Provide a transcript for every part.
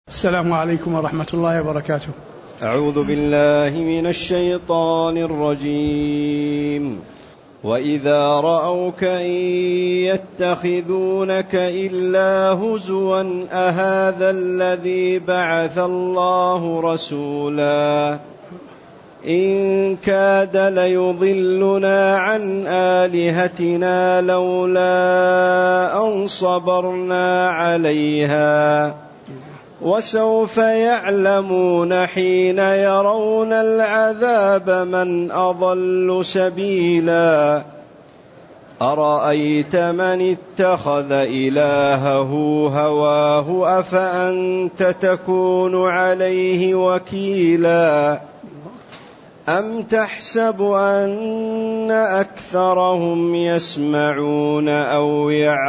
السلام عليكم ورحمة الله وبركاته. أعوذ بالله من الشيطان الرجيم. وإذا رأوك إن يتخذونك إلا هزوا أهذا الذي بعث الله رسولا إن كاد ليضلنا عن آلهتنا لولا أن صبرنا عليها وسوف يعلمون حين يرون العذاب من أضل سبيلا أرأيت من اتخذ إلهه هواه أفأنت تكون عليه وكيلا أم تحسب أن أكثرهم يسمعون أو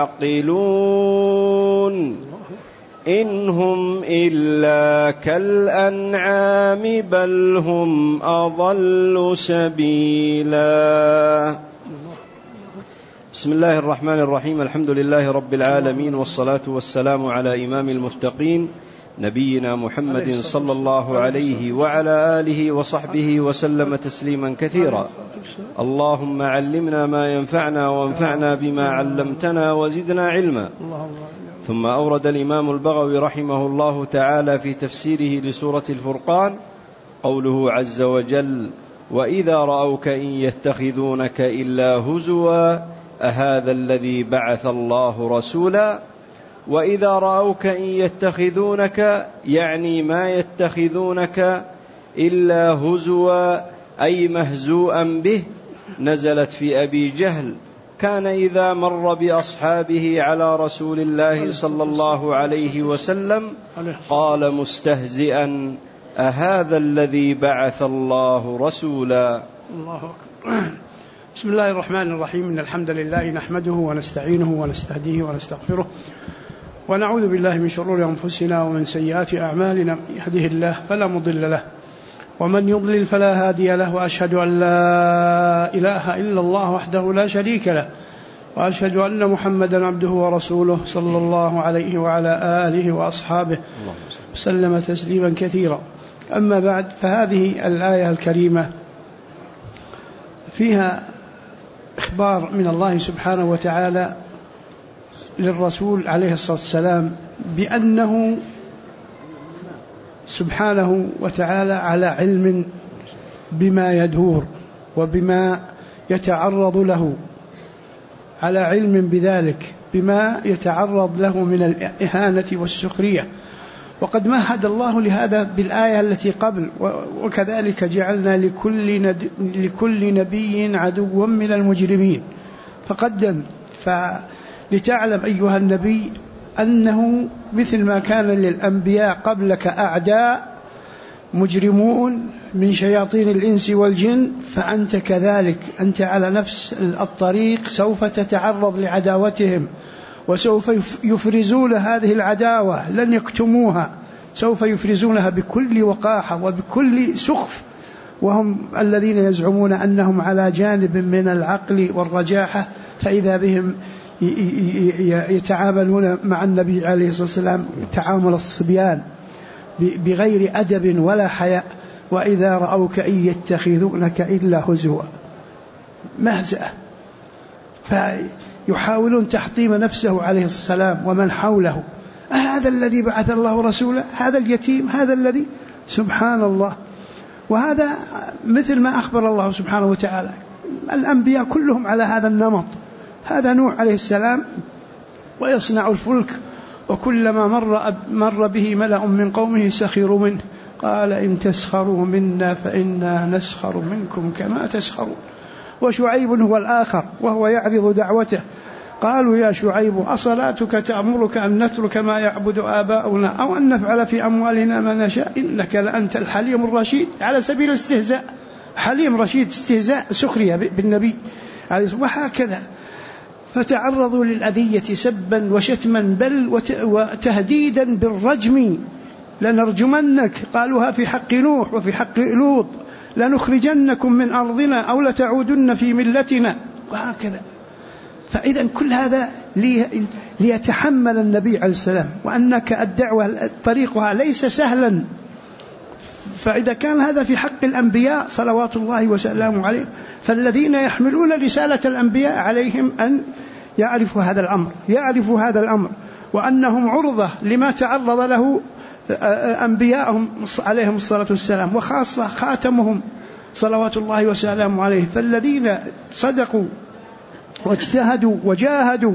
يعقلون إن هم إلا كالأنعام بل هم أضل سبيلا. بسم الله الرحمن الرحيم. الحمد لله رب العالمين، والصلاة والسلام على إمام المتقين نبينا محمد صلى الله عليه وعلى آله وصحبه وسلم تسليما كثيرا. اللهم علمنا ما ينفعنا وانفعنا بما علمتنا وزدنا علما. ثم أورد الإمام البغوي رحمه الله تعالى في تفسيره لسورة الفرقان قوله عز وجل: وإذا رأوك إن يتخذونك إلا هزوا أهذا الذي بعث الله رسولا. وإذا رأوك إن يتخذونك يعني ما يتخذونك إلا هزوا أي مهزوءا به، نزلت في أبي جهل، كان إذا مر بأصحابه على رسول الله صلى الله عليه وسلم قال مستهزئا: أهذا الذي بعث الله رسولا. الله أكبر. بسم الله الرحمن الرحيم. إن الحمد لله نحمده ونستعينه ونستهديه ونستغفره ونعوذ بالله من شرور أنفسنا ومن سيئات أعمالنا. يهده الله فلا مضل له ومن يضلل فلا هادي له، وأشهد أن لا إله إلا الله وحده لا شريك له، وأشهد أن محمدا عبده ورسوله صلى الله عليه وعلى آله وأصحابه وسلم تسليما كثيرا. أما بعد، فهذه الآية الكريمة فيها إخبار من الله سبحانه وتعالى للرسول عليه الصلاة والسلام بأنه سبحانه وتعالى على علم بما يدور وبما يتعرض له، على علم بذلك بما يتعرض له من الإهانة والسخرية. وقد مهد الله لهذا بالآية التي قبل: وكذلك جعلنا لكل نبي عدوا من المجرمين. فقدم لتعلم أيها النبي أنه مثل ما كان للأنبياء قبلك أعداء مجرمون من شياطين الإنس والجن، فأنت كذلك، أنت على نفس الطريق، سوف تتعرض لعداوتهم، وسوف يفرزون هذه العداوة، لن يكتموها، سوف يفرزونها بكل وقاحة وبكل سخف، وهم الذين يزعمون أنهم على جانب من العقل والرجاحة، فإذا بهم يتعاملون مع النبي عليه الصلاة والسلام تعامل الصبيان بغير أدب ولا حياء. وإذا رأوك إن يتخذونك إلا هزوا، مهزأة، فيحاولون تحطيم نفسه عليه السلام ومن حوله. هذا الذي بعث الله رسوله، هذا اليتيم، هذا الذي، سبحان الله. وهذا مثل ما أخبر الله سبحانه وتعالى، الأنبياء كلهم على هذا النمط. هذا نوح عليه السلام ويصنع الفلك، وكلما مر به ملأ من قومه سخروا منه، قال إن تسخروا منا فإنا نسخر منكم كما تسخرون. وشعيب هو الآخر وهو يعرض دعوته، قالوا يا شعيب أصلاتك تأمرك أن نترك ما يعبد آباؤنا أو أن نفعل في أموالنا ما نشاء إنك لأنت الحليم الرشيد، على سبيل الاستهزاء، حليم رشيد، استهزاء سخرية بالنبي عليه الصلاة والسلام. وهكذا فتعرضوا للأذية سبا وشتما بل وتهديدا بالرجم، لنرجمنك، قالوها في حق نوح وفي حق لوط، لنخرجنكم من أرضنا أو لتعودن في ملتنا، وهكذا. فإذا كل هذا ليتحمل النبي عليه السلام، وأنك الدعوة طريقها ليس سهلا. فإذا كان هذا في حق الأنبياء صلوات الله وسلامه عليهم، فالذين يحملون رسالة الأنبياء عليهم أن يعرفوا هذا الأمر وأنهم عرضة لما تعرض له أنبياءهم عليهم الصلاة والسلام، وخاصة خاتمهم صلوات الله وسلامه عليه. فالذين صدقوا واجتهدوا وجاهدوا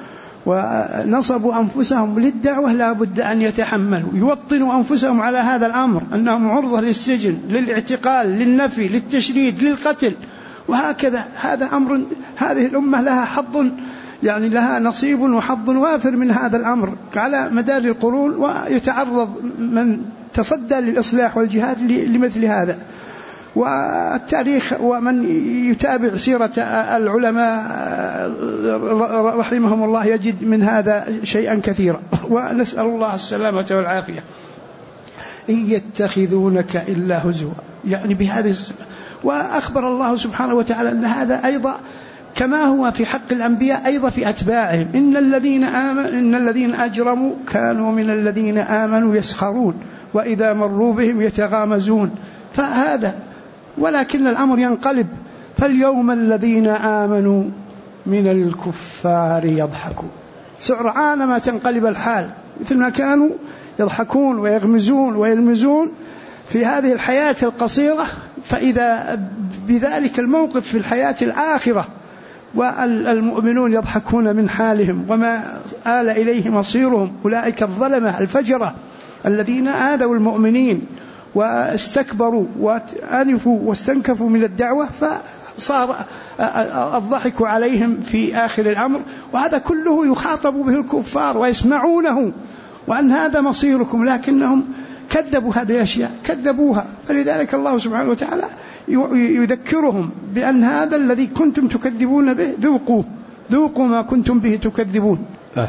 ونصبوا أنفسهم للدعوة لا بد أن يتحملوا، يوطنوا أنفسهم على هذا الأمر، أنهم عرضة للسجن، للاعتقال، للنفي، للتشريد، للقتل، وهكذا. هذا أمر هذه الأمة لها حظ، يعني لها نصيب وحظ وافر من هذا الأمر على مدار القرون، ويتعرض من تصدى للإصلاح والجهاد لمثل هذا. والتاريخ ومن يتابع سيرة العلماء رحمهم الله يجد من هذا شيئا كثيرا، ونسأل الله السلامة والعافية. إن يتخذونك إلا هزوا، يعني بهذه وأخبر الله سبحانه وتعالى أن هذا أيضا كما هو في حق الأنبياء أيضا في أتباعهم. إن الذين أجرموا كانوا من الذين آمنوا يسخرون وإذا مروا بهم يتغامزون. فهذا ولكن الأمر ينقلب، فاليوم الذين آمنوا من الكفار يضحكون. سرعان ما تنقلب الحال، مثل ما كانوا يضحكون ويغمزون ويلمزون في هذه الحياة القصيرة، فإذا بذلك الموقف في الحياة الآخرة والمؤمنون يضحكون من حالهم وما آل إليه مصيرهم. أولئك الظلمة الفجرة الذين آذوا المؤمنين واستكبروا وأنفوا واستنكفوا من الدعوة، فصار الضحك عليهم في آخر الأمر. وهذا كله يخاطب به الكفار ويسمعونه، وأن هذا مصيركم، لكنهم كذبوا هذه الأشياء، كذبوها. فلذلك الله سبحانه وتعالى يذكرهم بأن هذا الذي كنتم تكذبون به ذوقوا ما كنتم به تكذبون.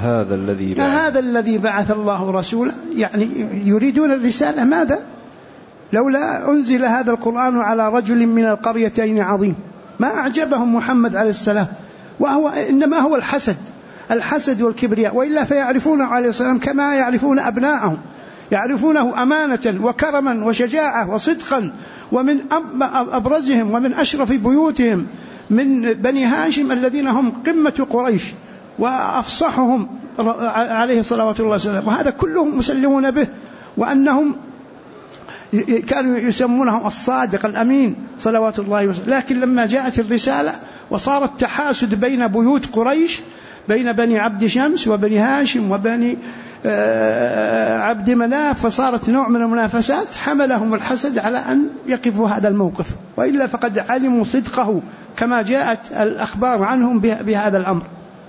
هذا الذي بعث الله رسولا، يعني يريدون الرسالة. ماذا لولا أنزل هذا القرآن على رجل من القريتين عظيم؟ ما أعجبهم محمد عليه السلام، وهو إنما هو الحسد والكبرياء، وإلا فيعرفون عليه السلام كما يعرفون أبناءهم، يعرفونه أمانة وكرما وشجاعة وصدقا. ومن أبرزهم ومن أشرف بيوتهم من بني هاشم الذين هم قمة قريش وأفصحهم عليه الصلاة والسلام، وهذا كلهم مسلمون به، وأنهم كانوا يسمونهم الصادق الأمين صلوات الله وسلم. لكن لما جاءت الرسالة وصار التحاسد بين بيوت قريش، بين بني عبد شمس وبني هاشم وبني عبد مناف، فصارت نوع من المنافسات، حملهم الحسد على أن يقفوا هذا الموقف، وإلا فقد علموا صدقه كما جاءت الأخبار عنهم بهذا الأمر.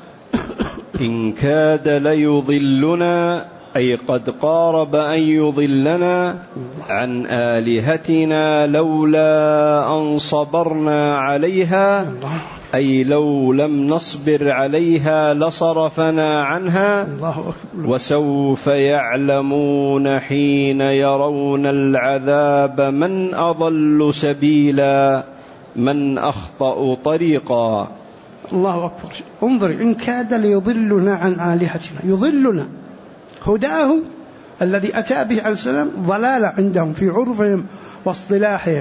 إن كاد ليضلنا، أي قد قارب أن يضلنا عن آلهتنا لولا أن صبرنا عليها، أي لو لم نصبر عليها لصرفنا عنها. وسوف يعلمون حين يرون العذاب من أضل سبيلا من أخطأ طريقا. الله أكبر. انظر، إن كاد ليضلنا عن آلهتنا، يضلنا هداه الذي أتى به عليه السلام ضلالة عندهم في عرفهم واصطلاحهم.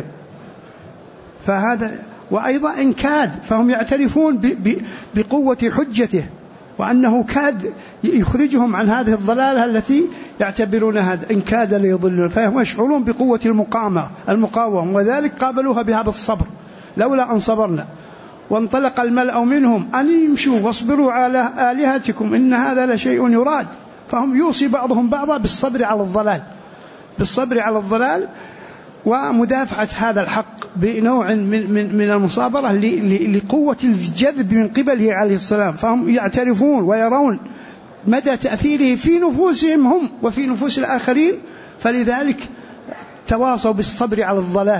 فهذا وأيضا إن كاد، فهم يعترفون بقوة حجته، وأنه كاد يخرجهم عن هذه الضلالة التي يعتبرونها إن كاد ليضلون، فهم يشعرون بقوة المقاومة، وذلك قابلوها بهذا الصبر. لولا أن صبرنا. وانطلق الملأ منهم أن يمشوا واصبروا على آلهتكم إن هذا لشيء يراد. فهم يوصي بعضهم بعضا بالصبر على الضلال ومدافعة هذا الحق بنوع من المصابرة لقوة الجذب من قبله عليه السلام. فهم يعترفون ويرون مدى تأثيره في نفوسهم هم وفي نفوس الآخرين، فلذلك تواصوا بالصبر على الضلال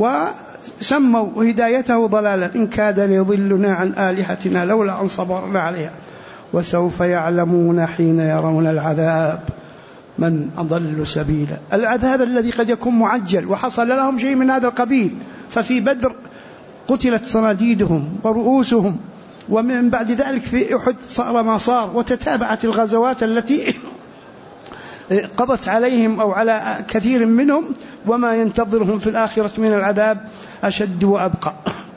وسموا هدايته ضلالا. إن كاد ليضلنا عن آلهتنا لولا أن صبرنا عليها وسوف يعلمون حين يرون العذاب من أضل سبيلا. العذاب الذي قد يكون معجل، وحصل لهم شيء من هذا القبيل. ففي بدر قتلت صناديدهم ورؤوسهم ومن بعد ذلك في أحد صار ما صار، وتتابعت الغزوات التي قضت عليهم أو على كثير منهم، وما ينتظرهم في الآخرة من العذاب أشد وأبقى.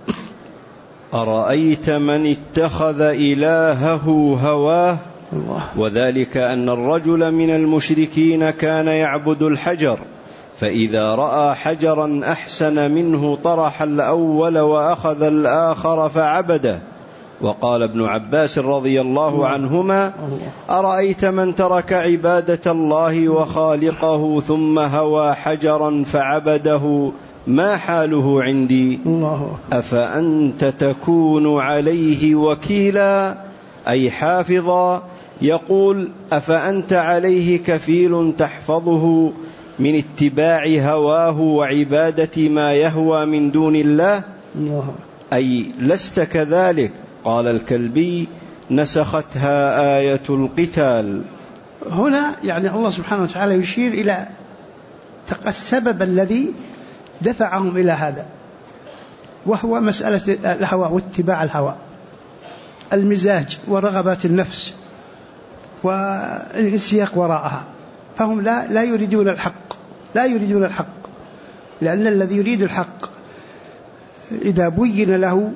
أرأيت من اتخذ إلهه هواه، وذلك أن الرجل من المشركين كان يعبد الحجر، فإذا رأى حجرا أحسن منه طرح الأول وأخذ الآخر فعبده. وقال ابن عباس رضي الله عنهما: أرأيت من ترك عبادة الله وخالقه ثم هوى حجرا فعبده ما حاله عندي؟ أفأنت تكون عليه وكيلا أي حافظا؟ يقول: أفأنت عليه كفيل تحفظه من اتباع هواه وعبادة ما يهوى من دون الله؟ أي لست كذلك. قال الكلبي: نسختها آية القتال. هنا يعني الله سبحانه وتعالى يشير إلى السبب الذي دفعهم إلى هذا، وهو مسألة الهوى واتباع الهوى، المزاج ورغبات النفس والانسياق وراءها. فهم لا يريدون الحق، لا يريدون الحق، لأن الذي يريد الحق إذا بين له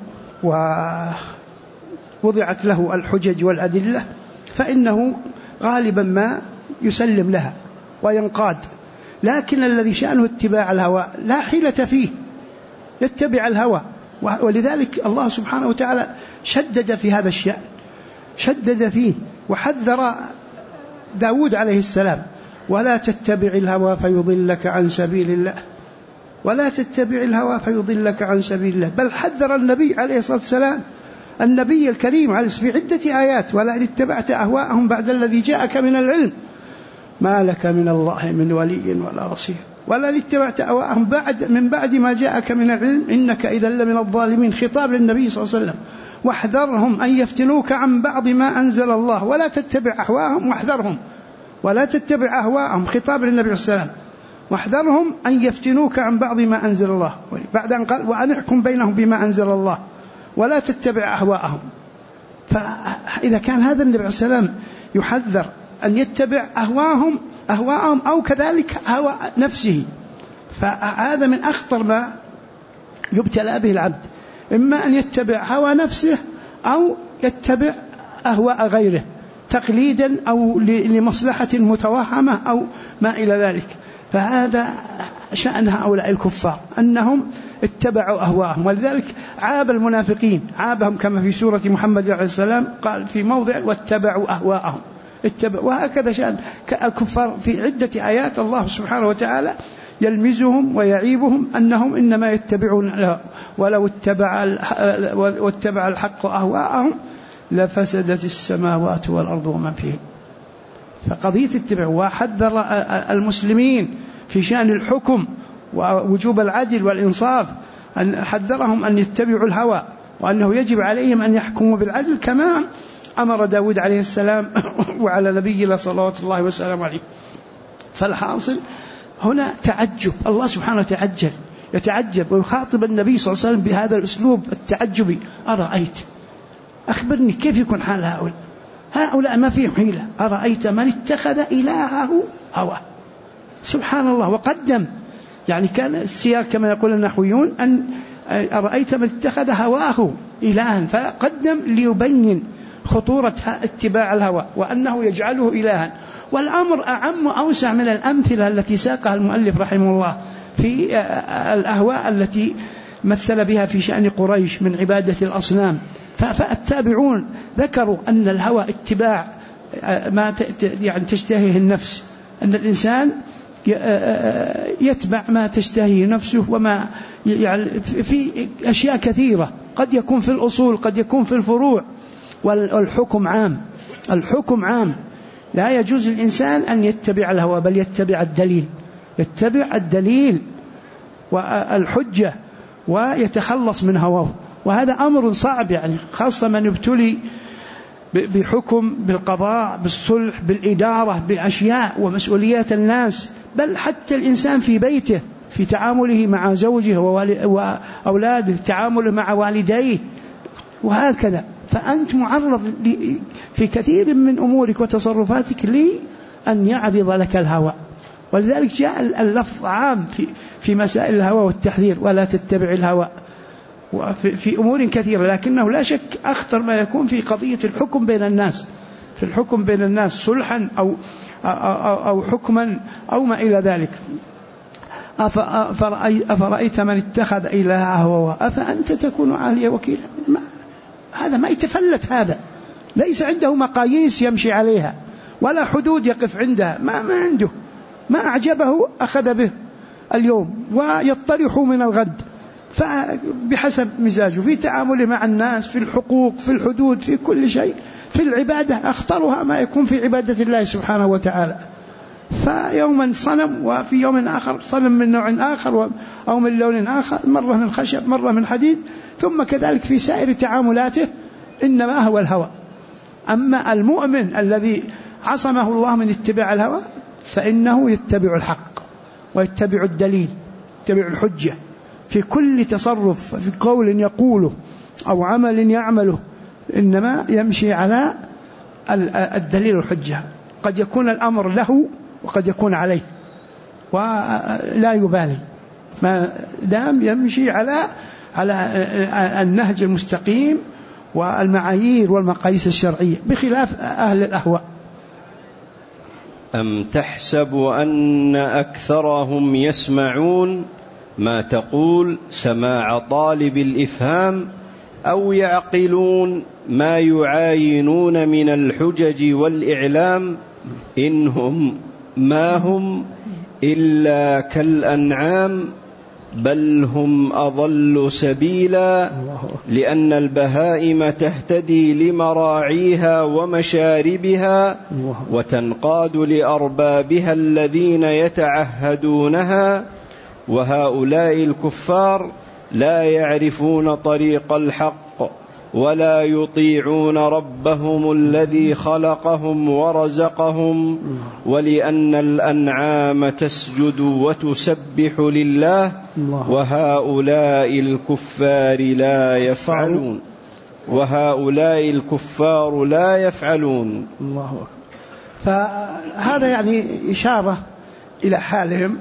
ووضعت له الحجج والأدلة فإنه غالبا ما يسلم لها وينقاد. لكن الذي شأنه اتباع الهوى لا حيلة فيه، يتبع الهوى. ولذلك الله سبحانه وتعالى شدد في هذا الشأن، شدد فيه وحذر داود عليه السلام: ولا تتبع الهوى فيضلك عن سبيل الله، ولا تتبع الهوى فيضلك عن سبيل الله. بل حذر النبي عليه الصلاة والسلام، النبي الكريم عليه في عدة آيات: ولئن اتبعت أهواءهم بعد الذي جاءك من العلم ما لك من الله من ولي ولا نصير، ولئن اتبعت أهواءهم من بعد ما جاءك من العلم إنك إذا لمن الظالمين. خطاب للنبي صلى الله عليه وسلم: واحذرهم أن يفتنوك عن بعض ما أنزل الله ولا تتبع أهواءهم، واحذرهم ولا تتبع أهواءهم. خطاب للنبي صلى الله عليه وسلم: واحذرهم أن يفتنوك عن بعض ما أنزل الله، بعد أن قال: وأن احكم بينهم بما أنزل الله ولا تتبع أهواءهم. فإذا كان هذا النبي عليه السلام يحذر أن يتبع أهواءهم أو كذلك هوى نفسه، فهذا من أخطر ما يبتلى به العبد، إما أن يتبع هوى نفسه أو يتبع أهواء غيره تقليدا أو لمصلحة متوهمة أو ما إلى ذلك. فهذا شأن هؤلاء الكفار أنهم اتبعوا أهواءهم. ولذلك عاب المنافقين، عابهم كما في سورة محمد عليه السلام قال في موضع: واتبعوا أهواءهم. وهكذا شأن الكفار في عدة آيات الله سبحانه وتعالى يلمزهم ويعيبهم أنهم إنما يتبعون، ولو اتبع الحق أهواءهم لفسدت السماوات والأرض ومن فيهم. فقضية التبع. وحذر المسلمين في شأن الحكم ووجوب العدل والإنصاف، أن حذرهم أن يتبعوا الهوى، وأنه يجب عليهم أن يحكموا بالعدل كما أمر داود عليه السلام وعلى نبينا صلوات الله وسلامه عليه. فالحاصل هنا تعجب، الله سبحانه يتعجب ويخاطب النبي صلى الله عليه وسلم بهذا الأسلوب التعجبي: أرأيت، أخبرني كيف يكون حال هؤلاء ما فيهم حيلة. أرأيت من اتخذ إلهه هواه. سبحان الله. وقدم يعني كان السياق كما يقول النحويون أن أرأيت من اتخذ هواه إلها، فقدم ليبين خطورة اتباع الهوى وأنه يجعله إلها. والأمر أعم وأوسع من الأمثلة التي ساقها المؤلف رحمه الله في الأهواء التي مثل بها في شأن قريش من عبادة الأصنام. فالتابعون ذكروا أن الهوى اتباع ما يعني تشتهيه النفس، أن الإنسان يتبع ما تشتهيه نفسه، وما يعني في أشياء كثيرة، قد يكون في الأصول قد يكون في الفروع. والحكم عام، الحكم عام، لا يجوز الإنسان أن يتبع الهوى بل يتبع الدليل، يتبع الدليل والحجة ويتخلص من هواه. وهذا أمر صعب يعني، خاصة من يبتلي بحكم بالقضاء بالصلح بالإدارة بأشياء ومسؤوليات الناس، بل حتى الإنسان في بيته في تعامله مع زوجه وأولاده، تعامله مع والديه وهكذا. فأنت معرض في كثير من أمورك وتصرفاتك لأن يعرض لك الهوى. ولذلك جاء اللفظ عام في مسائل الهوى والتحذير: ولا تتبع الهوى، في أمور كثيرة. لكنه لا شك أخطر ما يكون في قضية الحكم بين الناس، في الحكم بين الناس صلحا أو حكما أو ما إلى ذلك. أفرأيت من اتخذ إلهه هواه أفأنت تكون عليه وكيلا؟ هذا ما يتفلت، هذا ليس عنده مقاييس يمشي عليها ولا حدود يقف عندها، ما عنده، ما أعجبه أخذ به اليوم ويطرح من الغد، فبحسب مزاجه في تعامله مع الناس، في الحقوق، في الحدود، في كل شيء. في العبادة أخطرها ما يكون في عبادة الله سبحانه وتعالى، فيوما صنم وفي يوم آخر صنم من نوع آخر أو من لون آخر، مرة من خشب مرة من حديد، ثم كذلك في سائر تعاملاته إنما هو الهوى. أما المؤمن الذي عصمه الله من اتباع الهوى فإنه يتبع الحق ويتبع الدليل، يتبع الحجة في كل تصرف، في قول يقوله أو عمل يعمله، إنما يمشي على الدليل والحجة. قد يكون الأمر له وقد يكون عليه ولا يبالي ما دام يمشي على النهج المستقيم والمعايير والمقاييس الشرعية، بخلاف أهل الأهواء. أم تحسب أن أكثرهم يسمعون ما تقول سماع طالب الإفهام أو يعقلون ما يعاينون من الحجج والإعلام إنهم ما هم إلا كالأنعام بل هم أضل سبيلا لأن البهائم تهتدي لمراعيها ومشاربها وتنقاد لأربابها الذين يتعهدونها وهؤلاء الكفار لا يعرفون طريق الحق ولا يطيعون ربهم الذي خلقهم ورزقهم ولأن الأنعام تسجد وتسبح لله وهؤلاء الكفار لا يفعلون الله أكبر. فهذا يعني إشارة إلى حالهم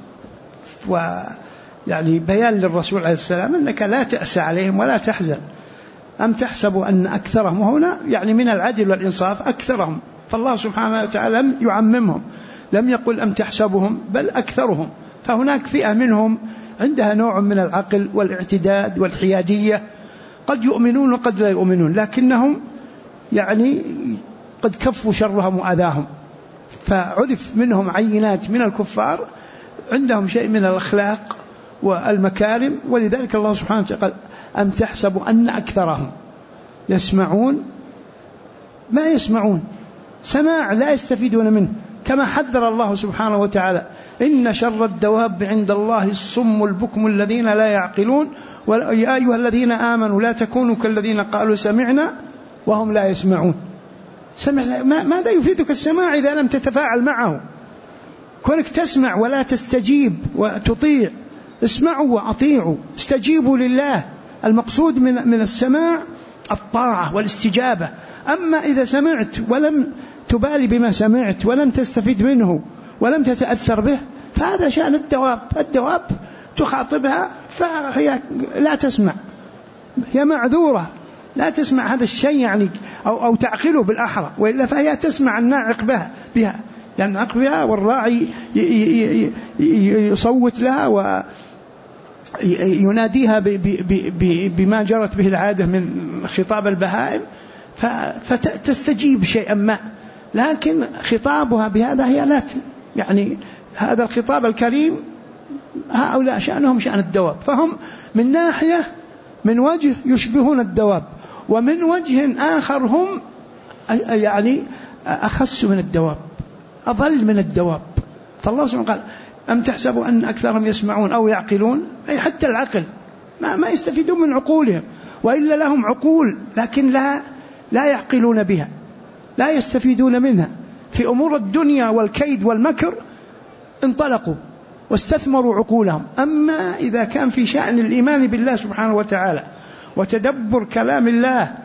ويعني بيان للرسول عليه السلام أنك لا تأسى عليهم ولا تحزن. أم تحسبوا أن أكثرهم، وهنا يعني من العدل والإنصاف أكثرهم، فالله سبحانه وتعالى لم يعممهم، لم يقل أم تحسبهم بل أكثرهم، فهناك فئة منهم عندها نوع من العقل والاعتداد والحيادية، قد يؤمنون وقد لا يؤمنون، لكنهم يعني قد كفوا شرهم وأذاهم. فعرف منهم عينات من الكفار عندهم شيء من الأخلاق والمكارم، ولذلك الله سبحانه وتعالى قال أم تحسبوا أن أكثرهم يسمعون ما يسمعون، سماع لا يستفيدون منه، كما حذر الله سبحانه وتعالى إن شر الدواب عند الله الصم البكم الذين لا يعقلون يا أيها الذين آمنوا لا تكونوا كالذين قالوا سمعنا وهم لا يسمعون. ماذا يفيدك السماع إذا لم تتفاعل معه؟ كونك تسمع ولا تستجيب وتطيع، اسمعوا وأطيعوا، استجيبوا لله. المقصود من السماع الطاعة والاستجابة. أما إذا سمعت ولم تبالي بما سمعت ولم تستفيد منه ولم تتأثر به فهذا شأن الدواب تخاطبها فهي لا تسمع، هي معذورة لا تسمع هذا الشيء يعني أو تعقله بالأحرى، وإلا فهي تسمع الناعق بها ينعق بها والراعي يصوت لها ويناديها بما جرت به العادة من خطاب البهائم فتستجيب شيئا ما، لكن خطابها بهذا هي لا يعني هذا الخطاب الكريم هؤلاء شأنهم شأن الدواب، فهم من ناحية من وجه يشبهون الدواب، ومن وجه آخر هم يعني أخس من الدواب، أضل من الدواب. فالله سبحانه قال أم تحسبوا أن أكثرهم يسمعون أو يعقلون، أي حتى العقل ما يستفيدون من عقولهم، وإلا لهم عقول لكن لا يعقلون بها، لا يستفيدون منها في أمور الدنيا والكيد والمكر، انطلقوا واستثمروا عقولهم. أما إذا كان في شأن الإيمان بالله سبحانه وتعالى وتدبر كلام الله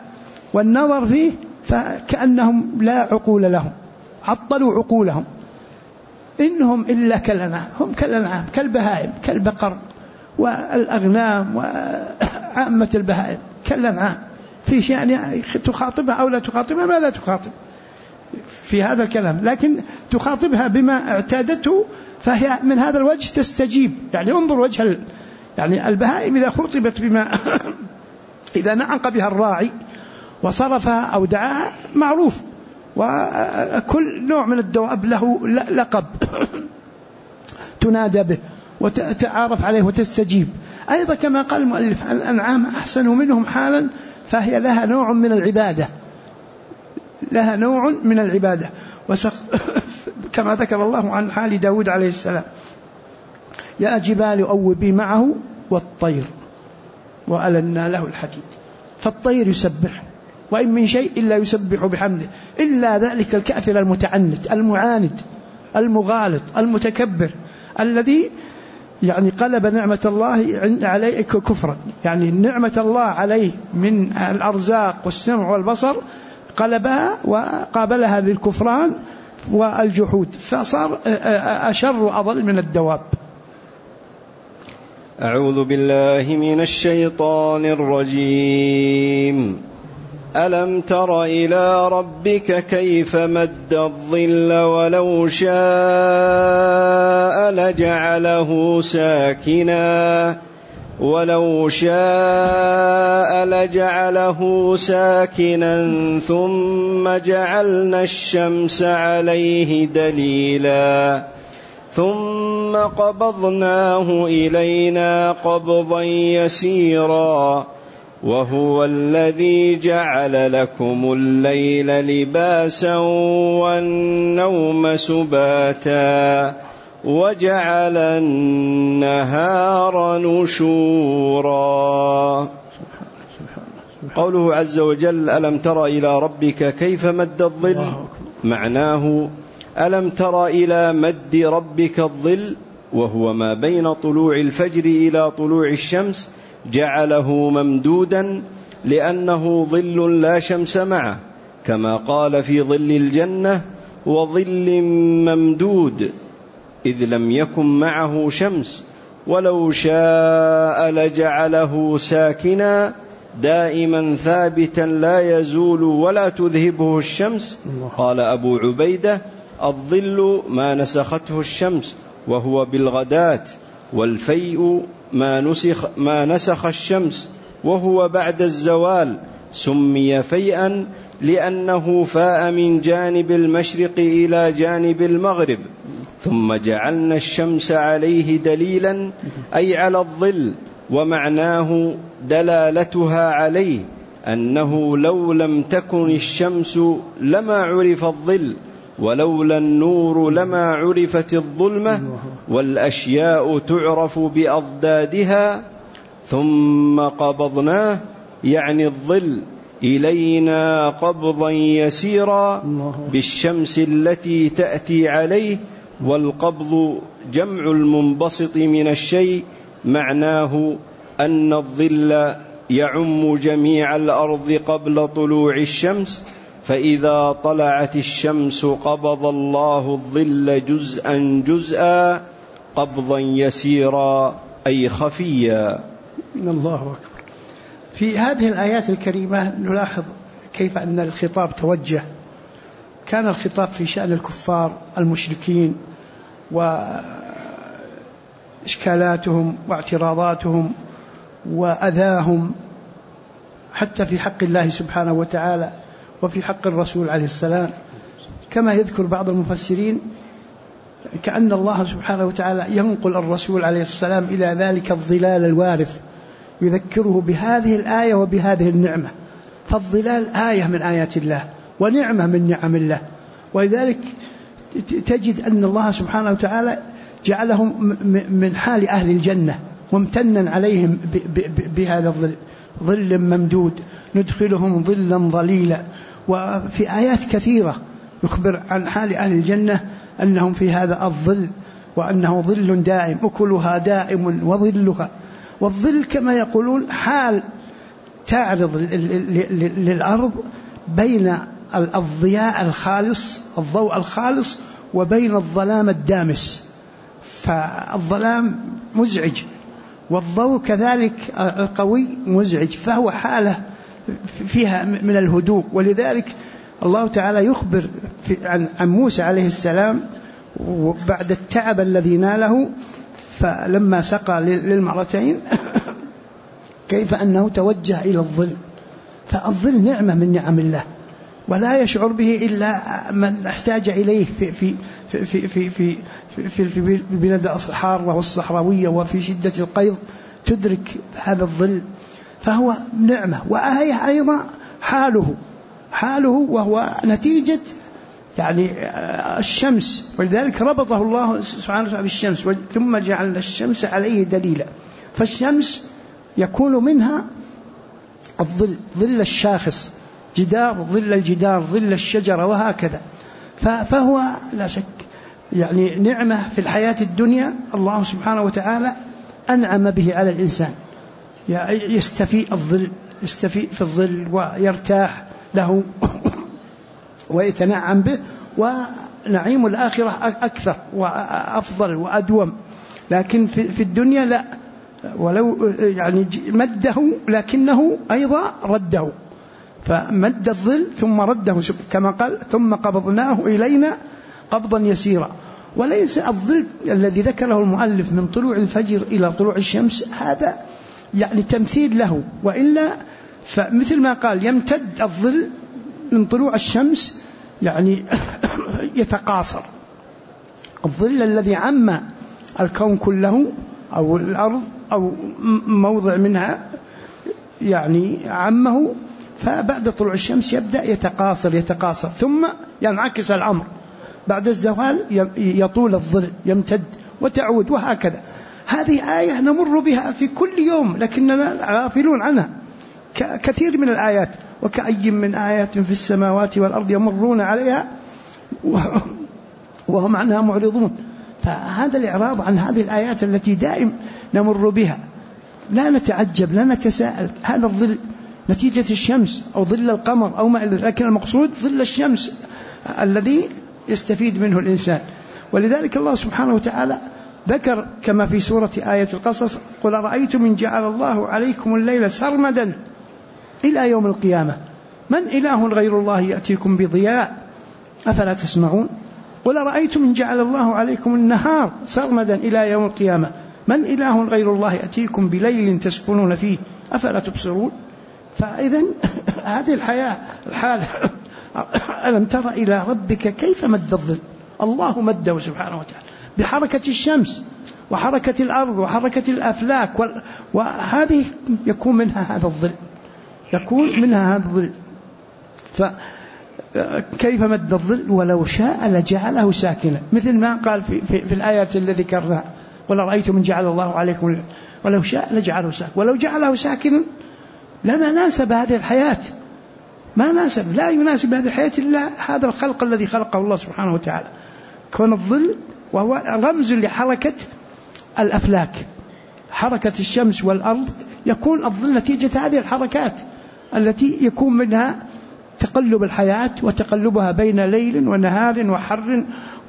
والنظر فيه فكأنهم لا عقول لهم، عطلوا عقولهم، إنهم إلا كالأنعام، هم كالأنعام كالبهائم كالبقر والأغنام وعامة البهائم كالأنعام. في شيء تخاطبها أو لا تخاطبها، ماذا تخاطب في هذا الكلام؟ لكن تخاطبها بما اعتادته، فهي من هذا الوجه تستجيب. يعني انظر وجه يعني البهائم إذا خطبت بما إذا نعق بها الراعي وصرفها أو دعاها معروف، وكل نوع من الدواب له لقب تنادى به وتعارف عليه وتستجيب. أيضا كما قال المؤلف الأنعام أحسن منهم حالا، فهي لها نوع من العبادة، لها نوع من العبادة. كما ذكر الله عن حال داود عليه السلام: يا جبال أوبي معه والطير وألنا له الحديد. فالطير يسبح، وإن من شيء إلا يسبح بحمده إلا ذلك الكافر المتعنت المعاند المغالط المتكبر الذي يعني قلب نعمة الله عليه كفرا. يعني نعمة الله عليه من الأرزاق والسمع والبصر قلبها وقابلها بالكفران والجحود، فصار أشر أضل من الدواب. أعوذ بالله من الشيطان الرجيم. ألم تر إلى ربك كيف مد الظل ولو شاء لجعله ساكنا ثم جعلنا الشمس عليه دليلا ثم قبضناه إلينا قبضا يسيرا وهو الذي جعل لكم الليل لباسا والنوم سباتا وجعل النهار نشورا. قوله عز وجل: ألم تر إلى ربك كيف مد الظل، معناه ألم تر إلى مد ربك الظل، وهو ما بين طلوع الفجر إلى طلوع الشمس، جعله ممدودا لأنه ظل لا شمس معه، كما قال في ظل الجنة: وظل ممدود، إذ لم يكن معه شمس، ولو شاء لجعله ساكنا دائما ثابتا لا يزول ولا تذهبه الشمس. قال أبو عبيدة: الظل ما نسخته الشمس وهو بالغداة، والفيء ما نسخ الشمس وهو بعد الزوال، سمي فيئا لأنه فاء من جانب المشرق إلى جانب المغرب. ثم جعلنا الشمس عليه دليلا أي على الظل، ومعناه دلالتها عليه، أنه لو لم تكن الشمس لما عرف الظل، ولولا النور لما عرفت الظلمة، والأشياء تعرف بأضدادها. ثم قبضناه يعني الظل إلينا قبضا يسيرا بالشمس التي تأتي عليه، والقبض جمع المنبسط من الشيء، معناه أن الظل يعم جميع الأرض قبل طلوع الشمس، فإذا طلعت الشمس قبض الله الظل جزءا جزءا قبضا يسيرا أي خفيا. الله أكبر. في هذه الآيات الكريمة نلاحظ كيف أن الخطاب توجه. كان الخطاب في شأن الكفار المشركين وإشكالاتهم واعتراضاتهم وأذاهم، حتى في حق الله سبحانه وتعالى وفي حق الرسول عليه السلام، كما يذكر بعض المفسرين كأن الله سبحانه وتعالى ينقل الرسول عليه السلام إلى ذلك الظلال الوارف، يذكره بهذه الآية وبهذه النعمة. فالظلال آية من آيات الله ونعمة من نعم الله، ولذلك تجد أن الله سبحانه وتعالى جعلهم من حال أهل الجنة ممتنا عليهم بهذا الظل، ظل ممدود ندخلهم ظلا ظليلا. وفي آيات كثيرة يخبر عن حال أهل الجنة أنهم في هذا الظل، وأنه ظل دائم أكلها دائم وظلها. والظل كما يقولون حال تعرض للأرض بين الضياء الخالص، الضوء الخالص، وبين الظلام الدامس. فالظلام مزعج والضوء كذلك القوي مزعج، فهو حالة فيها من الهدوء. ولذلك الله تعالى يخبر عن موسى عليه السلام بعد التعب الذي ناله، فلما سقى للمرتين كيف أنه توجه إلى الظل. فالظل نعمة من نعم الله، ولا يشعر به إلا من احتاج إليه في بلاد الحارة والصحراوية وفي شدة القيض تدرك هذا الظل، فهو نعمة. وآية أيضا حاله وهو نتيجة يعني الشمس، ولذلك ربطه الله سبحانه وتعالى بالشمس، ثم جعلنا الشمس عليه دليلا. فالشمس يكون منها الظل، ظل الشاخص، ظل الجدار، ظل الشجرة، وهكذا. فهو لا شك يعني نعمة في الحياة الدنيا، الله سبحانه وتعالى أنعم به على الإنسان، يستفيء في الظل ويرتاح له ويتنعم به، ونعيم الآخرة أكثر وأفضل وأدوم. لكن في الدنيا لا، ولو يعني مده لكنه أيضا رده، فمد الظل ثم رده كما قال ثم قبضناه إلينا قبضا يسيرا. وليس الظل الذي ذكره المؤلف من طلوع الفجر إلى طلوع الشمس هذا يعني تمثيل له، وإلا فمثل ما قال يمتد الظل من طلوع الشمس يعني يتقاصر. الظل الذي عم الكون كله أو الأرض أو موضع منها يعني عمه، فبعد طلوع الشمس يبدأ يتقاصر ثم ينعكس الأمر، بعد الزوال يطول الظل يمتد وتعود، وهكذا. هذه آية نمر بها في كل يوم لكننا غافلون عنها، كثير من الآيات، وكأي من آيات في السماوات والأرض يمرون عليها وهم عنها معرضون. فهذا الإعراض عن هذه الآيات التي دائم نمر بها، لا نتعجب لا نتساءل، هذا الظل نتيجة الشمس أو ظل القمر أو ما، لكن المقصود ظل الشمس الذي يستفيد منه الإنسان. ولذلك الله سبحانه وتعالى ذكر كما في سورة آية القصص قل أرأيتم إن جعل الله عليكم الليل سرمدا إلى يوم القيامة من إله غير الله يأتيكم بضياء أفلا تسمعون. قل أرأيتم إن جعل الله عليكم النهار سرمدا إلى يوم القيامة من إله غير الله يأتيكم بليل تسكنون فيه أفلا تبصرون. فإذن هذه الحالة ألم تر إلى ربك كيف مد الظل، الله مده سبحانه وتعالى بحركة الشمس وحركة الأرض وحركة الأفلاك، وهذه يكون منها هذا الظل، فكيف مد الظل ولو شاء لجعله ساكنا، مثل ما قال في الآيات التي ذكرناها قل رأيتم من جعل الله عليكم ولو شاء لجعله ساكنا. ولو جعله ساكنا لما ناسب هذه الحياة، ما ناسب، لا يناسب هذه الحياة إلا هذا الخلق الذي خلقه الله سبحانه وتعالى. كون الظل وهو رمز لحركة الأفلاك، حركة الشمس والأرض، يكون الظل نتيجة هذه الحركات التي يكون منها تقلب الحياة وتقلبها بين ليل ونهار وحر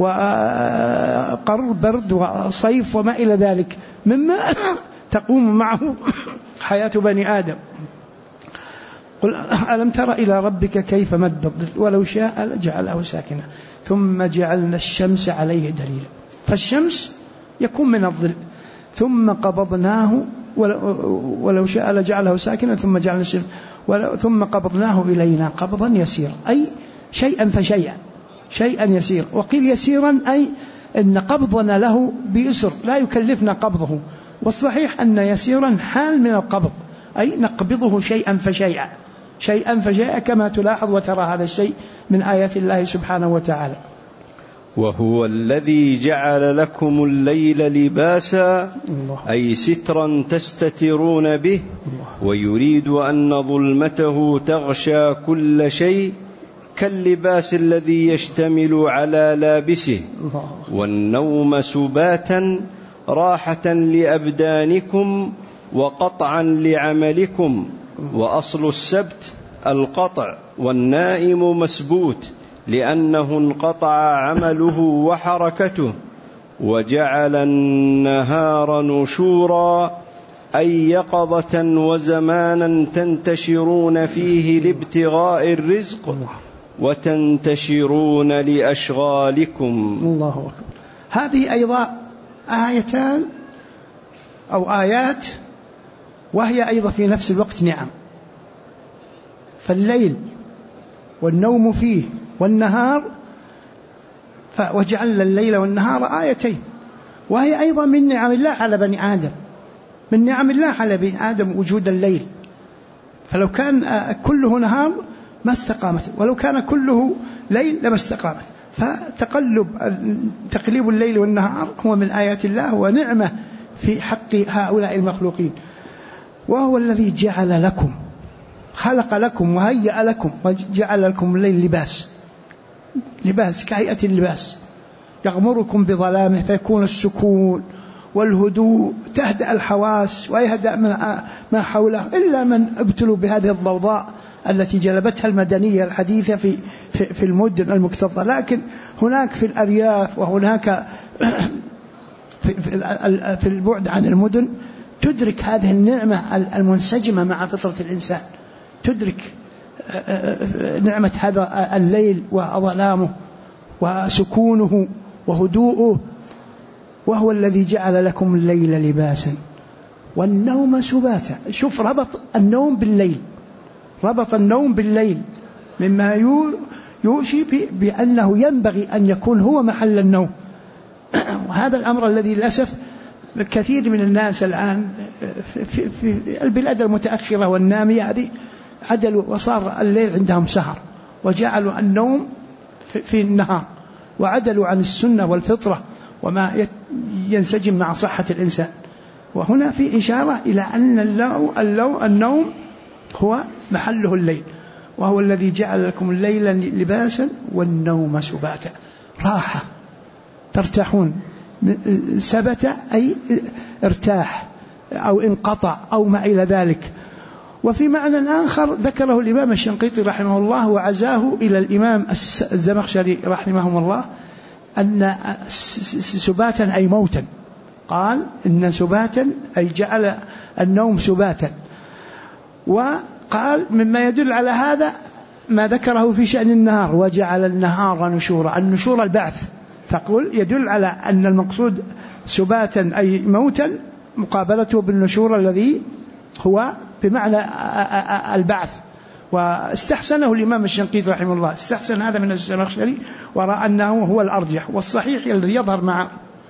وقر برد وصيف وما إلى ذلك مما تقوم معه حياة بني آدم. قل ألم تر إلى ربك كيف مد الظل ولو شاء لجعله ساكنا ثم جعلنا الشمس عليه دليلا. فالشمس يكون من الظل ثم قبضناه ولو شاء لجعله ساكنا ثم جعلنا الشمس ثم قبضناه إلينا قبضا يسيرا، أي شيئا فشيئا، شيئا يسير. وقيل يسيرا أي أن قبضنا له بيسر لا يكلفنا قبضه، والصحيح أن يسيرا حال من القبض، أي نقبضه شيئا فشيئا، شيئا فشيئا، كما تلاحظ وترى هذا الشيء من آيات الله سبحانه وتعالى. وهو الذي جعل لكم الليل لباسا أي سترا تستترون به، ويريد أن ظلمته تغشى كل شيء كاللباس الذي يشتمل على لابسه، والنوم سباتا راحة لأبدانكم وقطعا لعملكم، وأصل السبت القطع، والنائم مسبوت لأنه انقطع عمله وحركته. وجعل النهار نشورا أي يقظة وزمانا تنتشرون فيه لابتغاء الرزق وتنتشرون لأشغالكم. الله أكبر. هذه أيضا آيتان أو آيات، وهي أيضا في نفس الوقت نعم. فالليل والنوم فيه والنهار، وجعلنا الليل والنهار آيتين، وهي أيضا من نعم الله على بني آدم، من نعم الله على بني آدم وجود الليل. فلو كان كله نهار ما استقامت، ولو كان كله ليل لما استقامت. فتقليب الليل والنهار هو من آيات الله ونعمة في حق هؤلاء المخلوقين. وهو الذي جعل لكم، خلق لكم وهيأ لكم وجعل لكم الليل لباس كهيئة اللباس يغمركم بظلامه فيكون السكون والهدوء، تهدأ الحواس ويهدأ ما حوله، إلا من ابتلوا بهذه الضوضاء التي جلبتها المدنية الحديثة في المدن المكتظة. لكن هناك في الأرياف وهناك في البعد عن المدن تدرك هذه النعمة المنسجمة مع فطرة الإنسان، تدرك نعمة هذا الليل وظلامه وسكونه وهدوءه. وهو الذي جعل لكم الليل لباسا والنوم سباتا. شوف، ربط النوم بالليل، ربط النوم بالليل مما يوشي بأنه ينبغي أن يكون هو محل النوم. وهذا الأمر الذي للأسف كثير من الناس الآن في البلاد المتأخرة والنامية هذه عدلوا، وصار الليل عندهم سهر، وجعلوا النوم في النهار، وعدلوا عن السنة والفطرة وما ينسجم مع صحة الإنسان. وهنا في إشارة إلى أن النوم هو محله الليل، وهو الذي جعل لكم الليل لباسا والنوم سباتا، راحة ترتاحون. سبت أي ارتاح أو انقطع أو ما إلى ذلك. وفي معنى آخر ذكره الإمام الشنقيطي رحمه الله وعزاه إلى الإمام الزمخشري رحمه الله، أن سباتا أي موتا، قال إن سباتا أي جعل النوم سباتا. وقال مما يدل على هذا ما ذكره في شأن النهار، وجعل النهار نشورا، النشور البعث، فقل يدل على أن المقصود سباتا أي موتا مقابلته بالنشور الذي هو بمعنى البعث. واستحسنه الإمام الشنقيطي رحمه الله، استحسن هذا من الزمخشري ورأى أنه هو الأرجح والصحيح الذي يظهر مع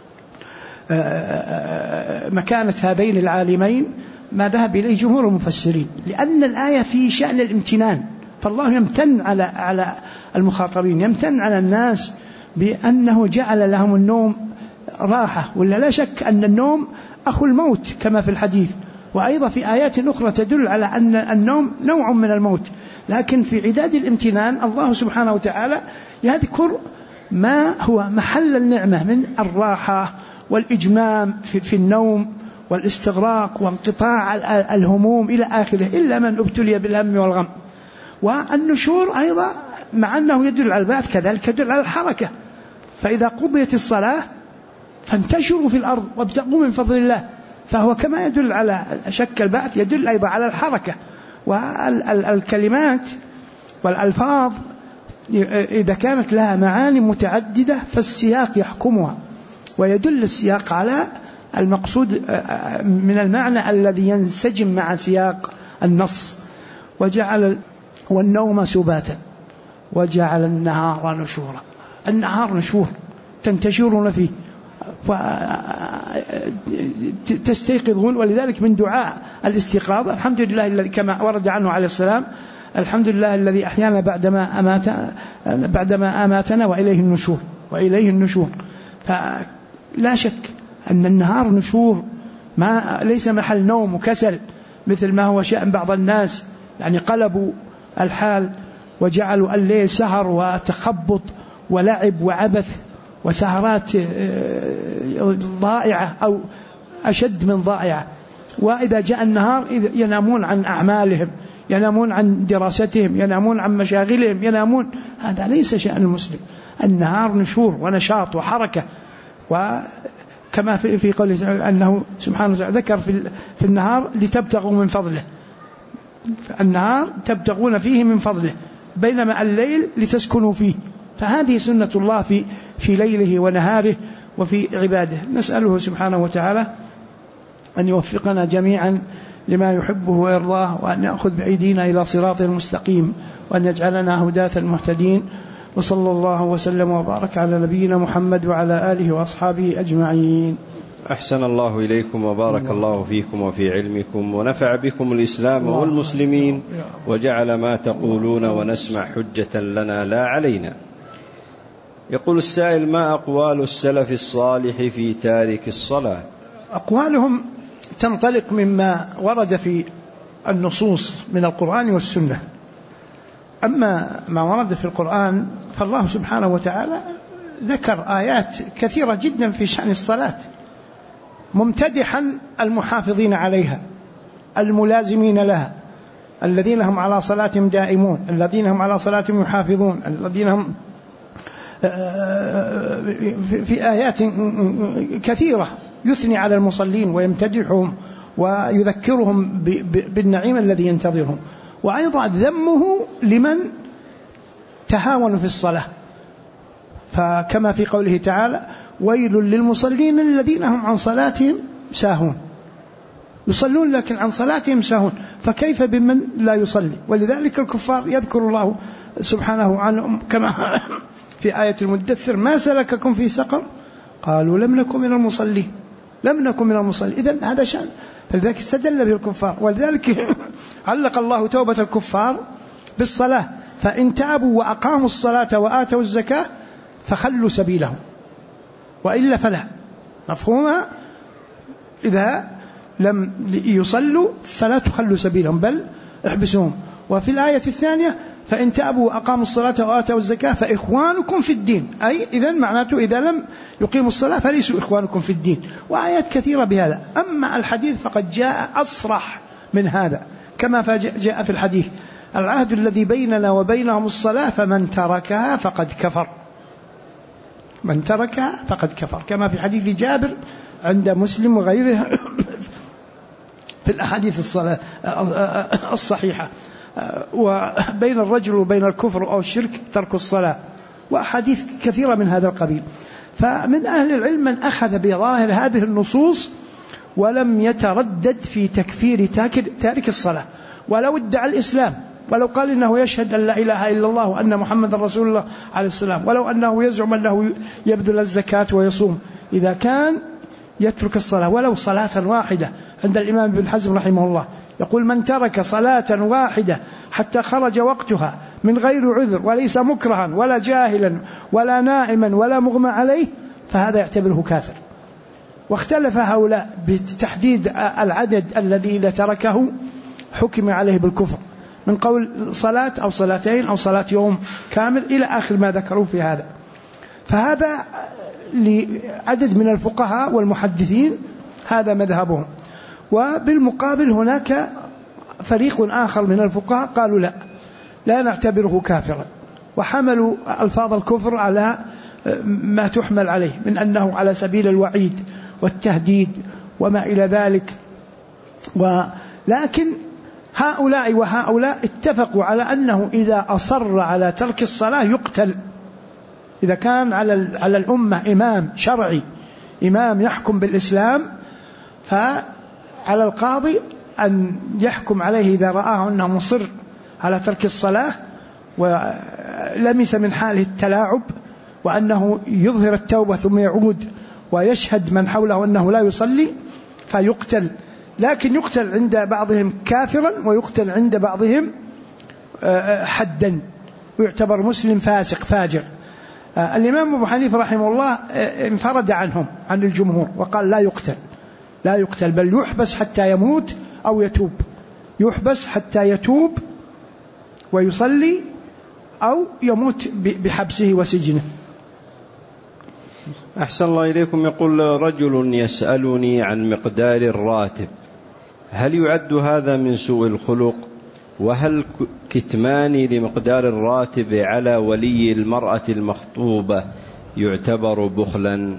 مكانة هذين العالمين ما ذهب إليه جمهور المفسرين، لأن الآية في شأن الامتنان، فالله يمتن على المخاطبين، يمتن على الناس بأنه جعل لهم النوم راحة. ولا لا شك أن النوم أخو الموت كما في الحديث، وأيضا في آيات أخرى تدل على أن النوم نوع من الموت. لكن في عداد الامتنان الله سبحانه وتعالى يذكر ما هو محل النعمة من الراحة والإجمام في النوم والاستغراق وانقطاع الهموم إلى آخره، إلا من ابتلي بالهم والغم. والنشور أيضا مع أنه يدل على البعث كذلك يدل على الحركة، فإذا قضيت الصلاة فانتشروا في الأرض وابتغوا من فضل الله، فهو كما يدل على شك البعث يدل أيضا على الحركة. والكلمات والألفاظ إذا كانت لها معاني متعددة فالسياق يحكمها، ويدل السياق على المقصود من المعنى الذي ينسجم مع سياق النص. وجعل والنوم سباتا وجعل النهار نشورا، النهار نشور تنتشرون فيه تستيقظون. ولذلك من دعاء الاستيقاظ الحمد لله الذي كما ورد عنه عليه السلام، الحمد لله الذي أحيانا بعدما أماتنا وإليه النشور. فلا شك أن النهار نشور، ما ليس محل نوم وكسل مثل ما هو شأن بعض الناس، يعني قلبوا الحال وجعلوا الليل سهر وتخبط ولعب وعبث وسهرات ضائعة أو أشد من ضائعة. وإذا جاء النهار ينامون عن أعمالهم، ينامون عن دراستهم، ينامون عن مشاغلهم، ينامون. هذا ليس شأن المسلم. النهار نشور ونشاط وحركة، وكما في قوله أنه سبحانه وتعالى ذكر في النهار لتبتغوا من فضله، النهار تبتغون فيه من فضله، بينما الليل لتسكنوا فيه. فهذه سنة الله في ليله ونهاره وفي عباده. نسأله سبحانه وتعالى أن يوفقنا جميعا لما يحبه ويرضاه، وأن يأخذ بأيدينا إلى صراط المستقيم، وأن يجعلنا هداة المهتدين. وصلى الله وسلم وبارك على نبينا محمد وعلى آله وأصحابه أجمعين. أحسن الله إليكم وبارك الله فيكم وفي علمكم، ونفع بكم الإسلام والمسلمين، وجعل ما تقولون ونسمع حجة لنا لا علينا. يقول السائل: ما أقوال السلف الصالح في تارك الصلاة؟ أقوالهم تنطلق مما ورد في النصوص من القرآن والسنة. أما ما ورد في القرآن فالله سبحانه وتعالى ذكر آيات كثيرة جدا في شأن الصلاة، ممتدحا المحافظين عليها، الملازمين لها، الذين هم على صلاتهم دائمون، الذين هم على صلاتهم يحافظون، الذين هم في آيات كثيرة يثني على المصلين ويمتدحهم ويذكرهم بالنعيم الذي ينتظرهم. وأيضا ذمه لمن تهاون في الصلاة، فكما في قوله تعالى: ويل للمصلين الذين هم عن صلاتهم ساهون. يصلون لكن عن صلاتهم ساهون، فكيف بمن لا يصلي؟ ولذلك الكفار يذكر الله سبحانه عنهم كما في آية المدثر: ما سلككم في سقر؟ قالوا لم نكن من المصلين، لم نكن من المصلين. إذن هذا شأن، فلذلك استدل به الكفار. ولذلك علق الله توبة الكفار بالصلاة: فإن تابوا وأقاموا الصلاة وآتوا الزكاة فخلوا سبيلهم، وإلا فلا. مفهومها؟ إذا لم يصلوا فلا تخلوا سبيلهم بل احبسوهم. وفي الآية الثانية: فإن تابوا وأقاموا الصلاة وآتوا الزكاة فإخوانكم في الدين، أي إذن معناته إذا لم يقيموا الصلاة فليسوا إخوانكم في الدين. وآيات كثيرة بهذا. أما الحديث فقد جاء أصرح من هذا، كما جاء في الحديث: العهد الذي بيننا وبينهم الصلاة فمن تركها فقد كفر، من تركها فقد كفر، كما في حديث جابر عند مسلم وغيره في الأحاديث الصحيحة. وبين الرجل وبين الكفر أو الشرك ترك الصلاة، وأحاديث كثيرة من هذا القبيل. فمن أهل العلم من أخذ بظاهر هذه النصوص ولم يتردد في تكفير تارك الصلاة، ولو ادعى الإسلام، ولو قال إنه يشهد أن لا إله إلا الله وأن محمد رسول الله عليه السلام، ولو أنه يزعم أنه يبذل الزكاة ويصوم، إذا كان يترك الصلاة ولو صلاة واحدة. عند الإمام ابن حزم رحمه الله يقول: من ترك صلاة واحدة حتى خرج وقتها من غير عذر وليس مكرها ولا جاهلا ولا نائما ولا مغمى عليه فهذا يعتبره كافر. واختلف هؤلاء بتحديد العدد الذي إذا تركه حكم عليه بالكفر، من قول صلاة أو صلاتين أو صلاة يوم كامل إلى آخر ما ذكروا في هذا. فهذا لعدد من الفقهاء والمحدثين هذا مذهبهم. وبالمقابل هناك فريق آخر من الفقهاء قالوا لا نعتبره كافرا، وحملوا ألفاظ الكفر على ما تحمل عليه من أنه على سبيل الوعيد والتهديد وما إلى ذلك. ولكن هؤلاء وهؤلاء اتفقوا على أنه إذا أصر على ترك الصلاة يقتل. إذا كان على الأمة إمام شرعي، إمام يحكم بالإسلام، فعلى القاضي أن يحكم عليه إذا رآه أنه مصر على ترك الصلاة ولمس من حاله التلاعب، وأنه يظهر التوبة ثم يعود ويشهد من حوله أنه لا يصلي فيقتل. لكن يقتل عند بعضهم كافرا ويقتل عند بعضهم حدا، ويعتبر مسلم فاسق فاجر. الإمام أبو حنيفة رحمه الله انفرد عنهم عن الجمهور وقال لا يقتل بل يحبس حتى يموت أو يتوب، يحبس حتى يتوب ويصلي أو يموت بحبسه وسجنه. أحسن الله إليكم. يقول: رجل يسألني عن مقدار الراتب هل يعد هذا من سوء الخلق؟ وهل كتمان لمقدار الراتب على ولي المرأة المخطوبة يعتبر بخلا؟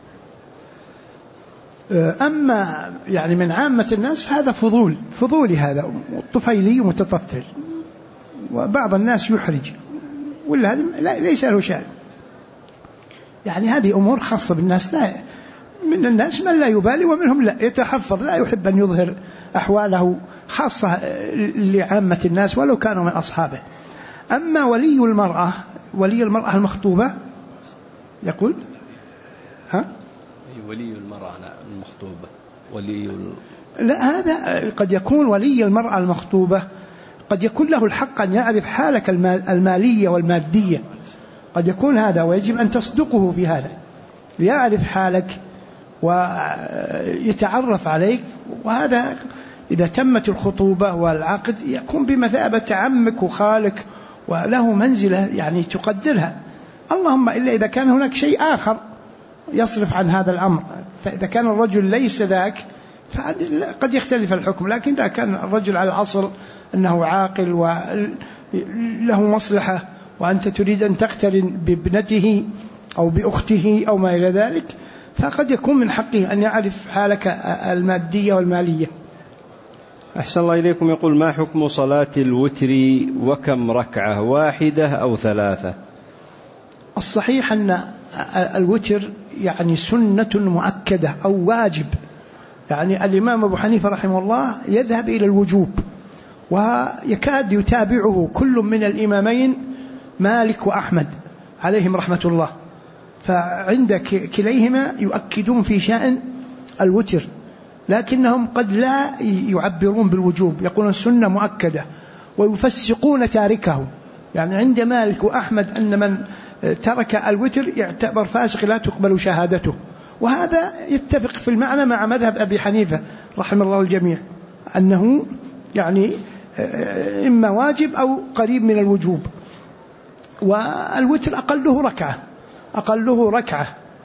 أما يعني من عامة الناس فهذا فضولي هذا طفيلي متطفل، وبعض الناس يحرج، ولا هذا ليس له شأن. يعني هذه أمور خاصة بالناس، لا من الناس من لا يبالي ومنهم لا يتحفظ، لا يحب أن يظهر أحواله خاصة لعامة الناس ولو كانوا من أصحابه. أما ولي المرأة المخطوبة يقول ولي المرأة المخطوبة لا، هذا قد يكون ولي المرأة المخطوبة قد يكون له الحق أن يعرف حالك المالية والمادية، قد يكون هذا، ويجب أن تصدقه في هذا، يعرف حالك ويتعرف عليك. وهذا إذا تمت الخطوبة والعقد يكون بمثابة عمك وخالك، وله منزلة يعني تقدرها. اللهم إلا إذا كان هناك شيء آخر يصرف عن هذا الأمر، فإذا كان الرجل ليس ذاك فقد يختلف الحكم. لكن إذا كان الرجل على الأصل أنه عاقل وله مصلحة، وأنت تريد أن تقترن بابنته أو بأخته أو ما إلى ذلك، فقد يكون من حقه أن يعرف حالك المادية والمالية. أحسن الله إليكم. يقول: ما حكم صلاة الوتر وكم ركعة، 1 أو 3؟ الصحيح أن الوتر يعني سنة مؤكدة أو واجب. يعني الإمام أبو حنيفة رحمه الله يذهب إلى الوجوب، ويكاد يتابعه كل من الإمامين مالك وأحمد عليهم رحمة الله، فعند كليهما يؤكدون في شأن الوتر، لكنهم قد لا يعبرون بالوجوب، يقولون سنة مؤكدة ويفسقون تاركه. يعني عند مالك وأحمد أن من ترك الوتر يعتبر فاسق لا تقبل شهادته، وهذا يتفق في المعنى مع مذهب أبي حنيفة رحمه الله الجميع، أنه يعني إما واجب أو قريب من الوجوب. والوتر أقله ركعة،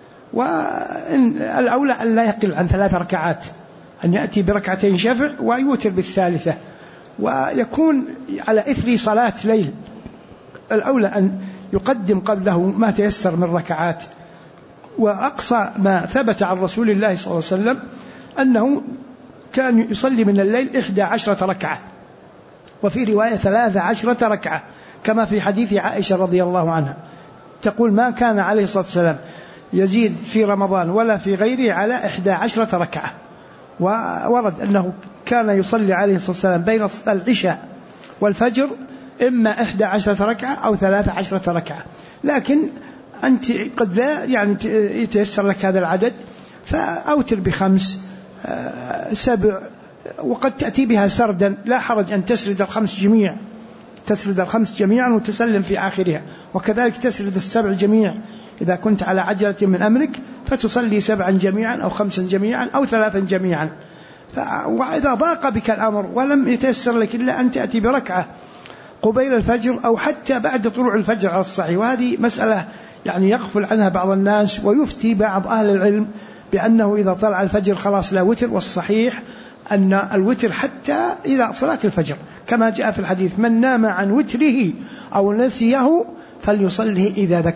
والأولى أن لا يقل عن 3 ركعات، أن يأتي بركعتين شفع ويوتر بالثالثة، ويكون على إثر صلاة ليل. الأولى أن يقدم قبله ما تيسر من ركعات. وأقصى ما ثبت عن رسول الله صلى الله عليه وسلم أنه كان يصلي من الليل 11 ركعة، وفي رواية 13 ركعة، كما في حديث عائشة رضي الله عنها تقول: ما كان عليه الصلاة والسلام يزيد في رمضان ولا في غيره على 11 ركعة. وورد أنه كان يصلي عليه الصلاة والسلام بين العشاء والفجر إما 11 ركعة أو 13 ركعة، لكن أنت قد لا يعني يتيسر لك هذا العدد، فأوتر ب5 7، وقد تأتي بها سردا، لا حرج أن تسرد ال5 جميعا وتسلم في آخرها، وكذلك تسرد ال7 جميع إذا كنت على عجلة من أمرك، فتصلي 7 جميعا أو 5 جميعا أو 3 جميعا. وإذا ضاق بك الأمر ولم يتيسر لك إلا أن تأتي بركعة قبيل الفجر أو حتى بعد طلوع الفجر على الصحيح، وهذه مسألة يعني يغفل عنها بعض الناس، ويفتي بعض أهل العلم بأنه إذا طلع الفجر خلاص لا وتر. والصحيح أن الوتر حتى إذا صلاة الفجر، كما جاء في الحديث: من نام عن وتره أو نسيه فليصله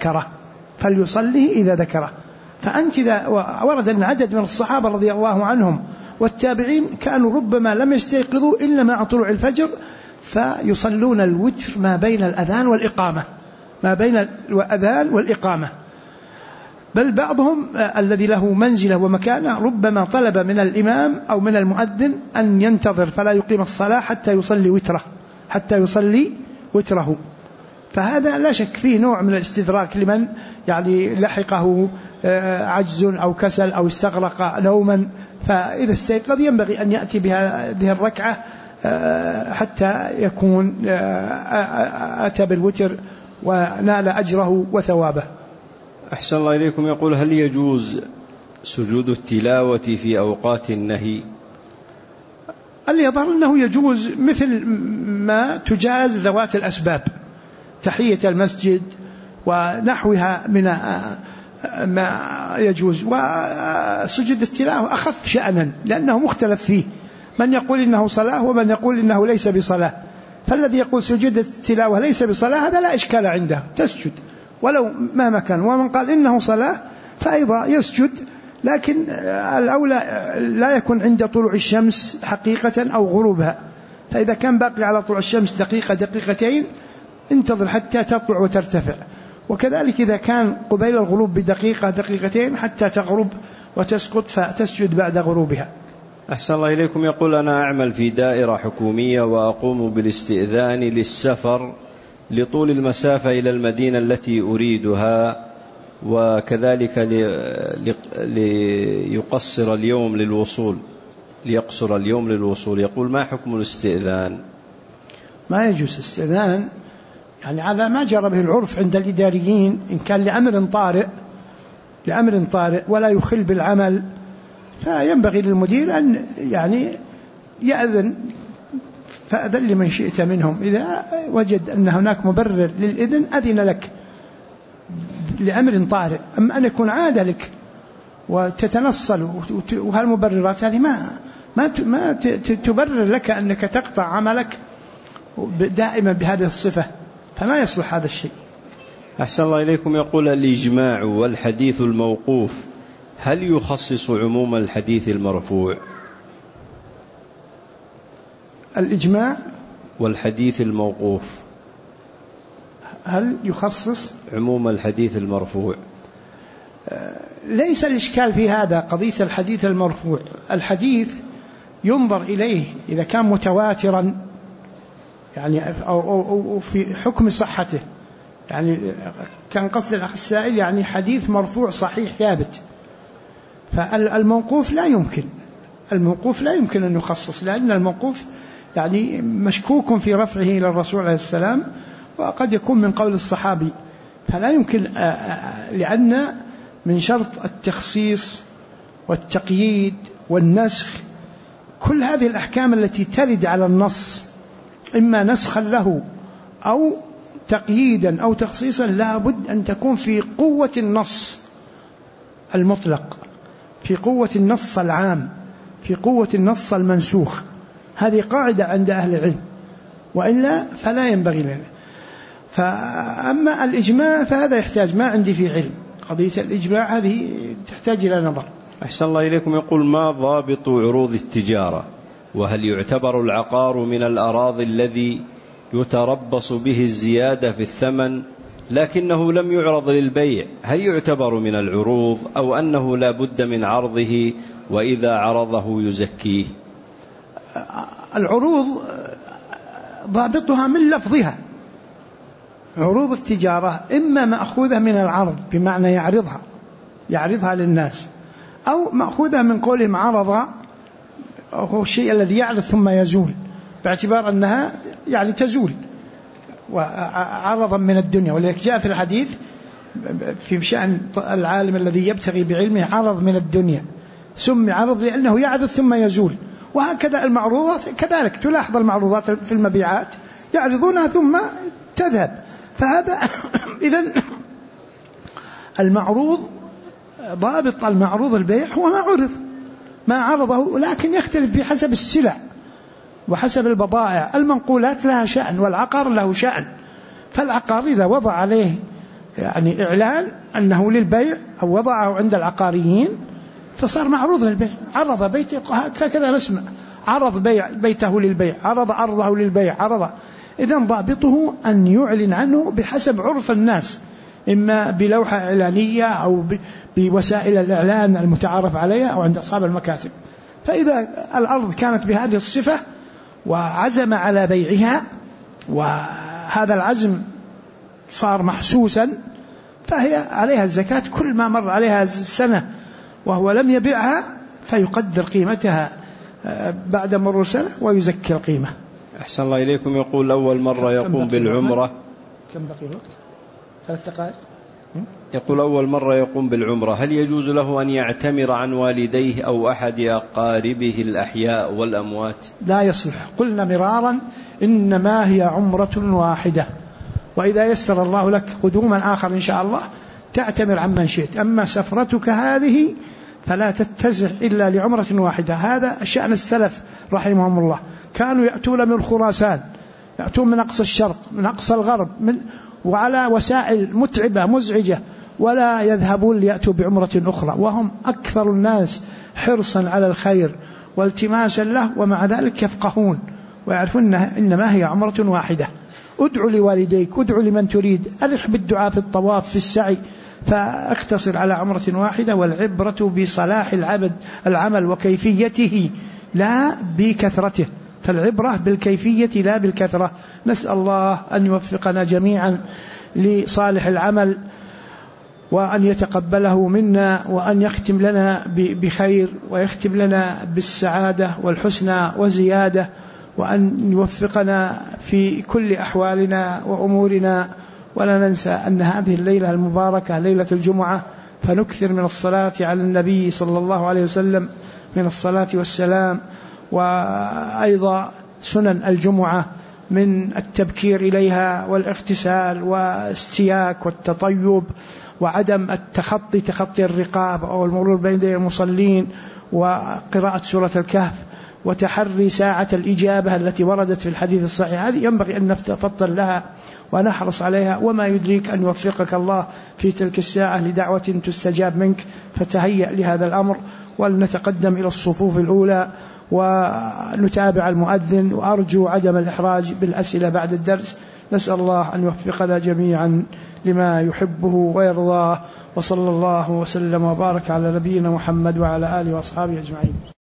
إذا ذكره. فأنت إذا ورد أن عدد من الصحابة رضي الله عنهم والتابعين كانوا ربما لم يستيقظوا إلا مع طلوع الفجر، فيصلون الوتر ما بين الأذان والإقامة، بل بعضهم الذي له منزلة ومكانة ربما طلب من الإمام أو من المؤذن أن ينتظر فلا يقيم الصلاة حتى يصلي وتره. فهذا لا شك فيه نوع من الاستدراك لمن يعني لحقه عجز أو كسل أو استغرق نوما، فإذا استيقظ ينبغي أن يأتي بهذه الركعة حتى يكون أتى بالوتر ونال أجره وثوابه. أحسن الله إليكم. يقول: هل يجوز سجود التلاوة في أوقات النهي؟ اللي يظهر أنه يجوز مثل ما تجاز ذوات الأسباب، تحية المسجد ونحوها من ما يجوز. وسجود التلاوة أخف شأنا لأنه مختلف فيه، من يقول إنه صلاة ومن يقول إنه ليس بصلاة. فالذي يقول سجود التلاوة ليس بصلاة هذا لا إشكال عنده، تسجد ولو مهما كان. ومن قال إنه صلاة فأيضا يسجد، لكن الأولى لا يكون عند طلوع الشمس حقيقة أو غروبها. فإذا كان باقي على طلوع الشمس دقيقة دقيقتين انتظر حتى تطلع وترتفع. وكذلك إذا كان قبيل الغروب بدقيقة دقيقتين حتى تغرب وتسقط فتسجد بعد غروبها. أحسن الله إليكم. يقول أنا أعمل في دائرة حكومية وأقوم بالاستئذان للسفر لطول المسافة إلى المدينة التي أريدها، وكذلك ليقصر اليوم للوصول. يقول ما حكم الاستئذان؟ ما يجوز استئذان، يعني على ما جرى به العرف عند الإداريين، إن كان لأمر طارئ ولا يخل بالعمل فينبغي للمدير أن يعني يأذن، فأذن لمن شئت منهم. إذا وجد أن هناك مبرر للإذن أذن لك لأمر طارئ. أما أن يكون عادة لك وتتنصل وهالمبررات هذه ما تبرر لك أنك تقطع عملك دائما بهذه الصفة، فما يصلح هذا الشيء. أحسن الله إليكم. يقول الإجماع والحديث الموقوف هل يخصص عموم الحديث المرفوع؟ الإجماع والحديث الموقوف هل يخصص عموم الحديث المرفوع؟ ليس الإشكال في هذا قضية الحديث المرفوع. الحديث ينظر إليه إذا كان متواترا يعني أو في حكم صحته، يعني كان قصد الأخ السائل يعني حديث مرفوع صحيح ثابت. فالموقوف لا يمكن أن يخصص، لأن الموقوف يعني مشكوك في رفعه إلى الرسول عليه السلام، وقد يكون من قول الصحابي، فلا يمكن، لأن من شرط التخصيص والتقييد والنسخ كل هذه الأحكام التي ترد على النص إما نسخا له أو تقييدا أو تخصيصا لا بد أن تكون في قوة النص المطلق، في قوة النص العام، في قوة النص المنسوخ. هذه قاعدة عند أهل العلم، وإلا فلا ينبغي لنا. فأما الإجماع فهذا يحتاج، ما عندي في علم قضية الإجماع، هذه تحتاج إلى نظر. أحسن الله إليكم. يقول ما ضابط عروض التجارة؟ وهل يعتبر العقار من الأراضي الذي يتربص به الزيادة في الثمن لكنه لم يعرض للبيع؟ هل يعتبر من العروض أو أنه لا بد من عرضه وإذا عرضه يزكيه؟ العروض ضابطها من لفظها. عروض التجارة إما مأخوذة من العرض بمعنى يعرضها للناس، أو مأخوذة من قولهم عرض، هو الشيء الذي يعرض ثم يزول، باعتبار أنها يعني تزول وعرضا من الدنيا. ولذلك جاء في الحديث في شأن العالم الذي يبتغي بعلمه عرض من الدنيا، سمي عرض لأنه يعرض ثم يزول. وهكذا المعروضات كذلك، تلاحظ المعروضات في المبيعات يعرضونها ثم تذهب. فهذا إذن المعروض ضابط المعروض البيع هو ما عرضه، لكن يختلف بحسب السلع وحسب البضائع. المنقولات لها شأن والعقار له شأن. فالعقار إذا وضع عليه يعني إعلان أنه للبيع أو وضعه عند العقاريين فصار معروض للبيع. عرض بيته هكذا نسمع، عرض بيته للبيع، عرض أرضه للبيع، عرض. إذن ضابطه أن يعلن عنه بحسب عرف الناس، إما بلوحة إعلانية أو بوسائل الإعلان المتعارف عليها أو عند أصحاب المكاتب. فإذا الأرض كانت بهذه الصفة وعزم على بيعها وهذا العزم صار محسوسا فهي عليها الزكاة كل ما مر عليها سنة وهو لم يبيعها، فيقدر قيمتها بعد مرور سنة ويزكي القيمة. أحسن الله إليكم. يقول أول مرة يقوم بالعمرة. كم بقي الوقت؟ 3 دقائق. يقول أول مرة يقوم بالعمرة، هل يجوز له أن يعتمر عن والديه أو أحد أقاربه الأحياء والأموات؟ لا يصلح. قلنا مرارا إنما هي عمرة واحدة، وإذا يسر الله لك قدوما آخر إن شاء الله تعتمر عمن شئت. أما سفرتك هذه فلا تتزع إلا لعمرة واحدة. هذا شأن السلف رحمهم الله، كانوا يأتون من خراسان، يأتون من أقصى الشرق، من أقصى الغرب، وعلى وسائل متعبة مزعجة، ولا يذهبون ليأتوا بعمرة أخرى، وهم أكثر الناس حرصا على الخير والتماسا له، ومع ذلك يفقهون ويعرفون إنما هي عمرة واحدة. ادعو لوالديك، ادعو لمن تريد، ألح بالدعاء في الطواف في السعي، فاقتصر على عمرة واحدة. والعبرة بصلاح العمل وكيفيته لا بكثرته، فالعبرة بالكيفية لا بالكثرة. نسأل الله أن يوفقنا جميعا لصالح العمل، وأن يتقبله منا، وأن يختم لنا بخير، ويختم لنا بالسعادة والحسنى وزيادة، وأن يوفقنا في كل أحوالنا وأمورنا. ولا ننسى أن هذه الليلة المباركة ليلة الجمعة، فنكثر من الصلاة على النبي صلى الله عليه وسلم من الصلاة والسلام. وأيضا سنن الجمعة من التبكير إليها والاغتسال واستياك والتطيب، وعدم تخطي الرقاب أو المرور بين يدي المصلين، وقراءة سورة الكهف، وتحري ساعة الإجابة التي وردت في الحديث الصحيح. هذه ينبغي أن نتفضل لها ونحرص عليها، وما يدريك أن يوفقك الله في تلك الساعة لدعوة تستجاب منك، فتهيأ لهذا الأمر. ولنتقدم إلى الصفوف الأولى ونتابع المؤذن، وأرجو عدم الإحراج بالأسئلة بعد الدرس. نسأل الله أن يوفقنا جميعا لما يحبه ويرضاه، وصلى الله وسلم وبارك على نبينا محمد وعلى آله وأصحابه أجمعين.